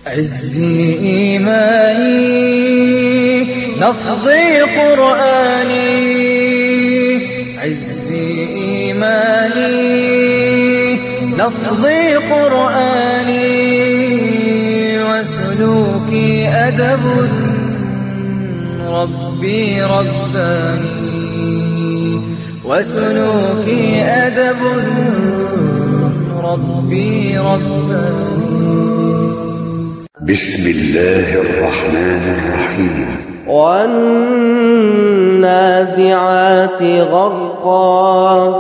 عزي إيماني لفظي قرآني، عزي إيماني لفظي قرآني، وسلوكي أدب ربي رباني، وسلوكي أدب ربي رباني. بسم الله الرحمن الرحيم. والنازعات غرقا،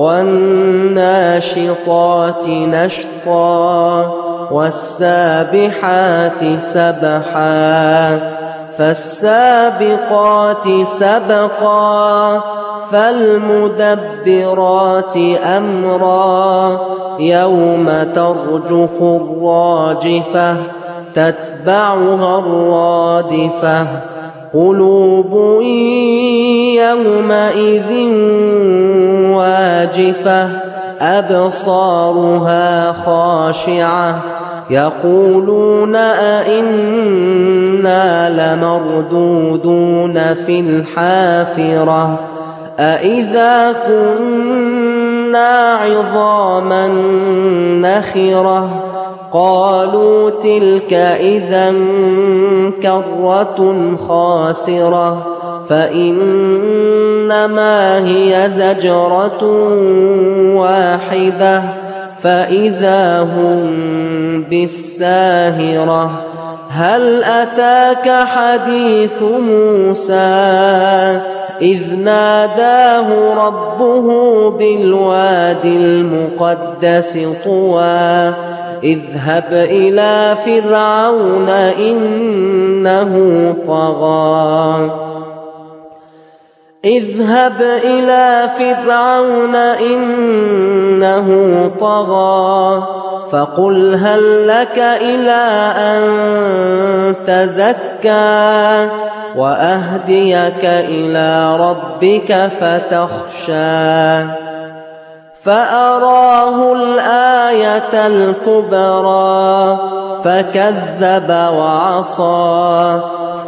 والناشطات نشطا، والسابحات سبحا، فالسابقات سبقا، فالمدبرات أمرا، يوم ترجف الراجفة تتبعها الرادفة، قلوب يومئذ واجفة، أبصارها خاشعة، يقولون أئنا لمردودون في الحافرة، أئذا كنا عظاما نخرة، قالوا تلك إذا كرة خاسرة، فإنما هي زجرة واحدة فإذا هم بالساهرة. هل أتاك حديث موسى إذ ناداه ربه بالواد المقدس طوى، اذهب إلى فرعون إنه طغى، اذهب إلى فرعون إنه طغى، فقل هل لك إلى أن تزكى وأهديك إلى ربك فتخشى. فأراه الآية الكبرى فكذب وعصى،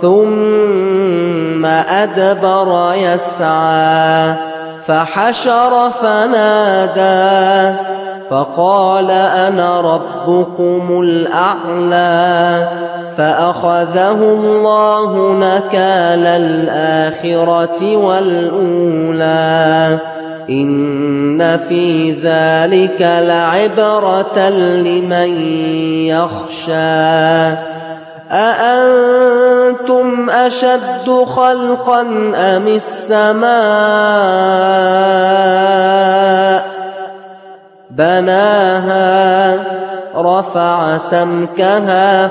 ثم أدبر يسعى، فحشر فنادى، فقال أنا ربكم الأعلى، فأخذه الله نكال الآخرة والأولى، إن في ذلك لعبرة لمن يخشى. أأنتم أشد خلقا أم السماء بناها، رفع سمكها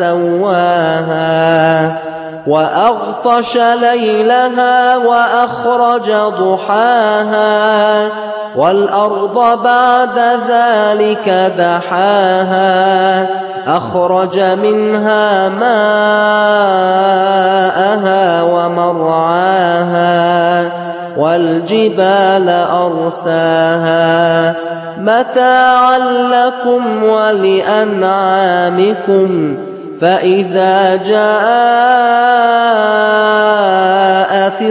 فسواها، وأغطش ليلها وأخرج ضحاها، والأرض بعد ذلك دحاها، أخرج منها ماءها ومرعاها، والجبال أرساها متاعا لكم ولأنعامكم. فإذا جاءت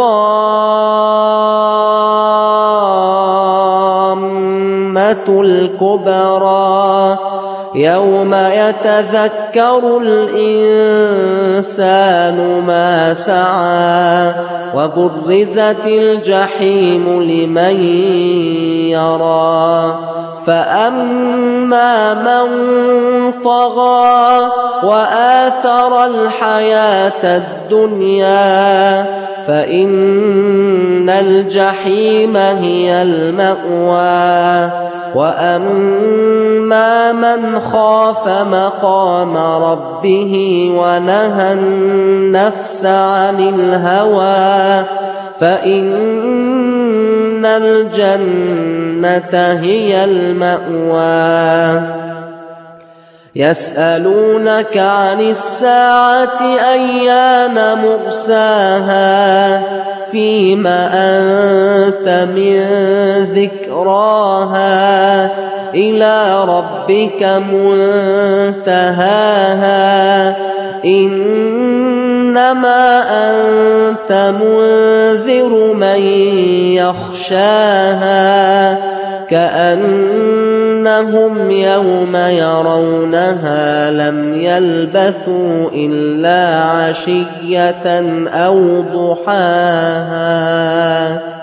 الطامة الكبرى يوم يتذكر الإنسان ما سعى، وبرزت الجحيم لمن يرى، فأما من طغى وآثر الحياة الدنيا فإن الجحيم هي المأوى، وأما من خاف مقام ربه ونهى النفس عن الهوى فإن الجنة هي المأوى. يسألونك عن الساعة أيان مرساها، فيم أنت من ذكراها إلى ربك منتهاها إنما أنت منذر من يخشاها كأنهم يوم يرونها لم يلبثوا إلا عشية أو ضحاها.